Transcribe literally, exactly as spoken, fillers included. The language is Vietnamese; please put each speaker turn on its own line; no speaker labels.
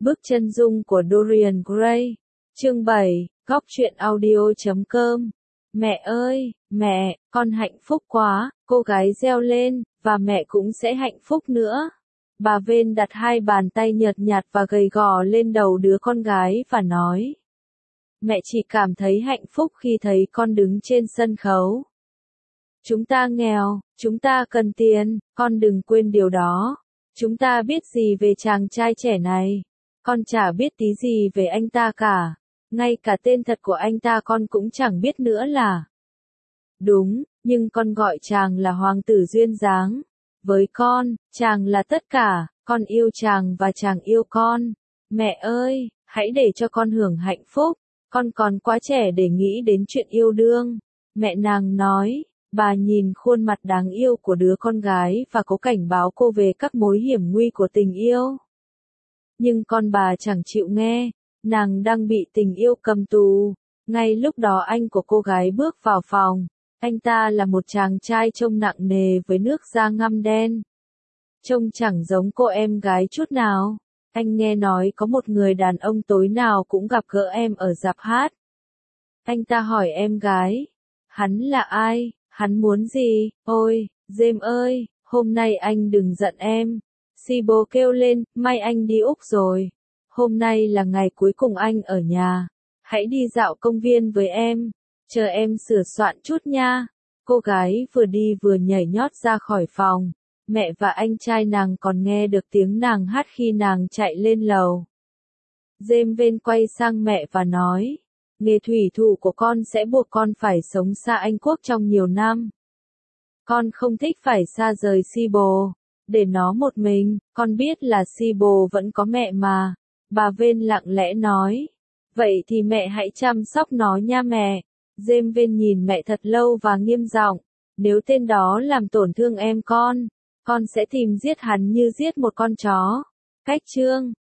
Bức chân dung của Dorian Gray. Chương bảy, góc truyện audio chấm com. Mẹ ơi, mẹ, con hạnh phúc quá, cô gái reo lên, và mẹ cũng sẽ hạnh phúc nữa. Bà Vên đặt hai bàn tay nhợt nhạt và gầy gò lên đầu đứa con gái và nói. Mẹ chỉ cảm thấy hạnh phúc khi thấy con đứng trên sân khấu. Chúng ta nghèo, chúng ta cần tiền, con đừng quên điều đó. Chúng ta biết gì về chàng trai trẻ này? Con chả biết tí gì về anh ta cả. Ngay cả tên thật của anh ta con cũng chẳng biết nữa là. Đúng, nhưng con gọi chàng là hoàng tử duyên dáng. Với con, chàng là tất cả, con yêu chàng và chàng yêu con. Mẹ ơi, hãy để cho con hưởng hạnh phúc. Con còn quá trẻ để nghĩ đến chuyện yêu đương. Mẹ nàng nói. Bà nhìn khuôn mặt đáng yêu của đứa con gái và cố cảnh báo cô về các mối hiểm nguy của tình yêu. Nhưng con bà chẳng chịu nghe, nàng đang bị tình yêu cầm tù. Ngay lúc đó anh của cô gái bước vào phòng. Anh ta là một chàng trai trông nặng nề với nước da ngăm đen. Trông chẳng giống cô em gái chút nào. Anh nghe nói có một người đàn ông tối nào cũng gặp gỡ em ở rạp hát. Anh ta hỏi em gái. Hắn là ai? Hắn muốn gì? Ôi, James ơi, hôm nay anh đừng giận em. Sibo kêu lên, may anh đi Úc rồi. Hôm nay là ngày cuối cùng anh ở nhà. Hãy đi dạo công viên với em. Chờ em sửa soạn chút nha. Cô gái vừa đi vừa nhảy nhót ra khỏi phòng. Mẹ và anh trai nàng còn nghe được tiếng nàng hát khi nàng chạy lên lầu. James Vên quay sang mẹ và nói. Nghề thủy thủ của con sẽ buộc con phải sống xa Anh Quốc trong nhiều năm. Con không thích phải xa rời Sibo. Để nó một mình, con biết là Sibo vẫn có mẹ mà. Bà Vên lặng lẽ nói. Vậy thì mẹ hãy chăm sóc nó nha mẹ. James Vên nhìn mẹ thật lâu và nghiêm giọng. Nếu tên đó làm tổn thương em con, con sẽ tìm giết hắn như giết một con chó. Cách chương